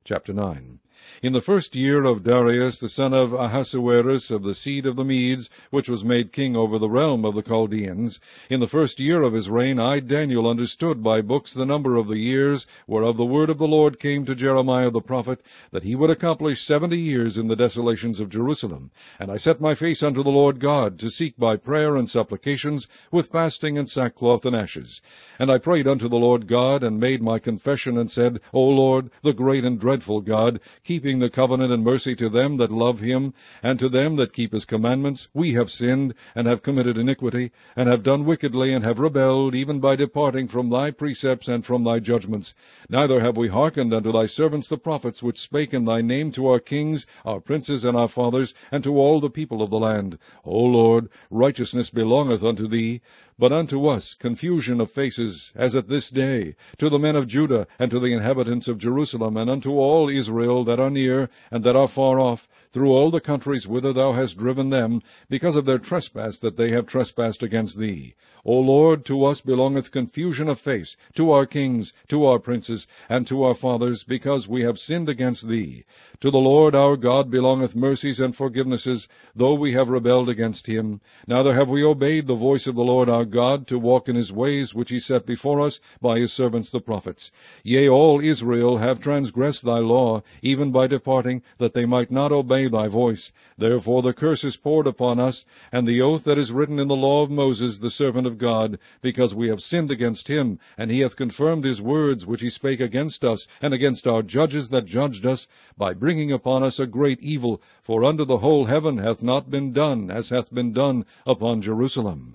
Chapter 9. In the first year of Darius the son of Ahasuerus of the seed of the Medes, which was made king over the realm of the Chaldeans, in the first year of his reign, I Daniel understood by books the number of the years, whereof the word of the Lord came to Jeremiah the prophet, that he would accomplish 70 years in the desolations of Jerusalem. And I set my face unto the Lord God, to seek by prayer and supplications, with fasting and sackcloth and ashes. And I prayed unto the Lord God, and made my confession, and said, O Lord, the great and dreadful God, keeping the covenant and mercy to them that love him, and to them that keep his commandments, we have sinned, and have committed iniquity, and have done wickedly, and have rebelled, even by departing from thy precepts and from thy judgments. Neither have we hearkened unto thy servants the prophets, which spake in thy name to our kings, our princes, and our fathers, and to all the people of the land. O Lord, righteousness belongeth unto thee, but unto us confusion of faces, as at this day, to the men of Judah, and to the inhabitants of Jerusalem, and unto all Israel that are near, and that are far off, through all the countries whither thou hast driven them, because of their trespass that they have trespassed against thee. O Lord, to us belongeth confusion of face, to our kings, to our princes, and to our fathers, because we have sinned against thee. To the Lord our God belongeth mercies and forgivenesses, though we have rebelled against him. Neither have we obeyed the voice of the Lord our God, to walk in his ways which he set before us by his servants the prophets. Yea, all Israel have transgressed thy law, even by departing, that they might not obey thy voice. Therefore the curse is poured upon us, and the oath that is written in the law of Moses the servant of God, because we have sinned against him, and he hath confirmed his words which he spake against us, and against our judges that judged us, by bringing upon us a great evil, for under the whole heaven hath not been done as hath been done upon Jerusalem.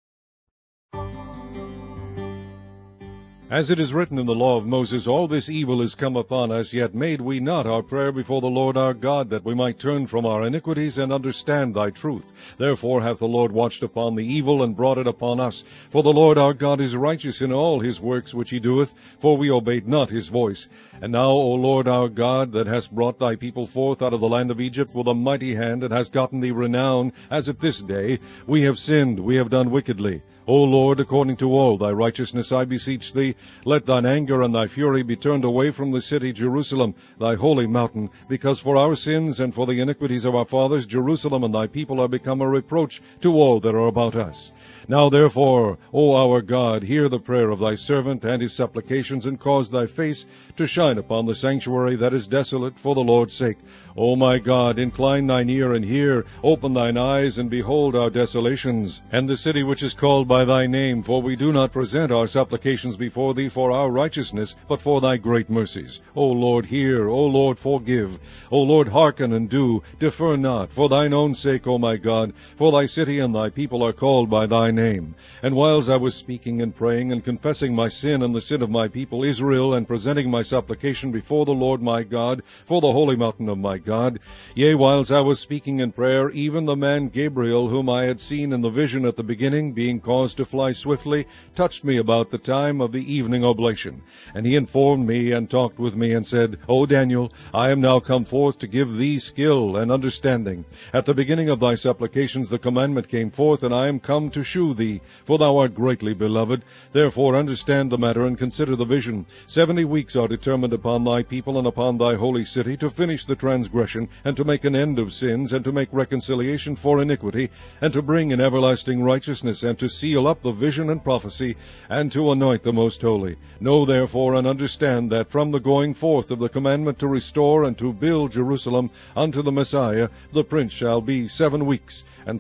As it is written in the law of Moses, all this evil is come upon us, yet made we not our prayer before the Lord our God, that we might turn from our iniquities and understand thy truth. Therefore hath the Lord watched upon the evil, and brought it upon us. For the Lord our God is righteous in all his works which he doeth, for we obeyed not his voice. And now, O Lord our God, that hast brought thy people forth out of the land of Egypt with a mighty hand, and hast gotten thee renown, as at this day, we have sinned, we have done wickedly. O Lord, according to all thy righteousness, I beseech thee, let thine anger and thy fury be turned away from the city Jerusalem, thy holy mountain, because for our sins and for the iniquities of our fathers, Jerusalem and thy people are become a reproach to all that are about us. Now therefore, O our God, hear the prayer of thy servant and his supplications, and cause thy face to shine upon the sanctuary that is desolate for the Lord's sake. O my God, incline thine ear and hear, open thine eyes and behold our desolations, and the city which is called by thy name, for we do not present our supplications before thee for our righteousness, but for thy great mercies. O Lord, hear, O Lord, forgive. O Lord, hearken and do, defer not, for thine own sake, O my God, for thy city and thy people are called by thy name. And whiles I was speaking and praying and confessing my sin and the sin of my people Israel, and presenting my supplication before the Lord my God, for the holy mountain of my God, yea, whiles I was speaking in prayer, even the man Gabriel, whom I had seen in the vision at the beginning, being caused to fly swiftly, touched me about the time of the evening oblation. And he informed me, and talked with me, and said, O Daniel, I am now come forth to give thee skill and understanding. At the beginning of thy supplications the commandment came forth, and I am come to shew thee, for thou art greatly beloved. Therefore understand the matter, and consider the vision. 70 weeks are determined upon thy people and upon thy holy city, to finish the transgression, and to make an end of sins, and to make reconciliation for iniquity, and to bring in everlasting righteousness, and to seal up the vision and prophecy, and to anoint the most holy. Know therefore and understand that from the going forth of the commandment to restore and to build Jerusalem unto the Messiah, the prince shall be 7 weeks, and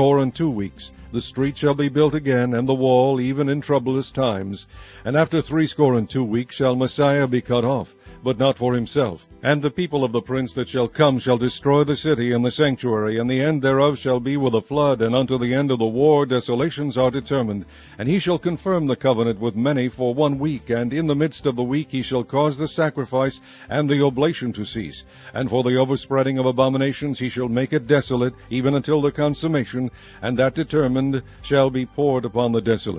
62 weeks. The street shall be built again, and the wall, even in troublous times. And after 62 weeks shall Messiah be cut off, but not for himself. And the people of the prince that shall come shall destroy the city and the sanctuary, and the end thereof shall be with a flood, and unto the end of the war desolations are determined. And he shall confirm the covenant with many for 1 week, and in the midst of the week he shall cause the sacrifice and the oblation to cease. And for the overspreading of abominations he shall make it desolate, even until the consummation, and that determined shall be poured upon the desolate.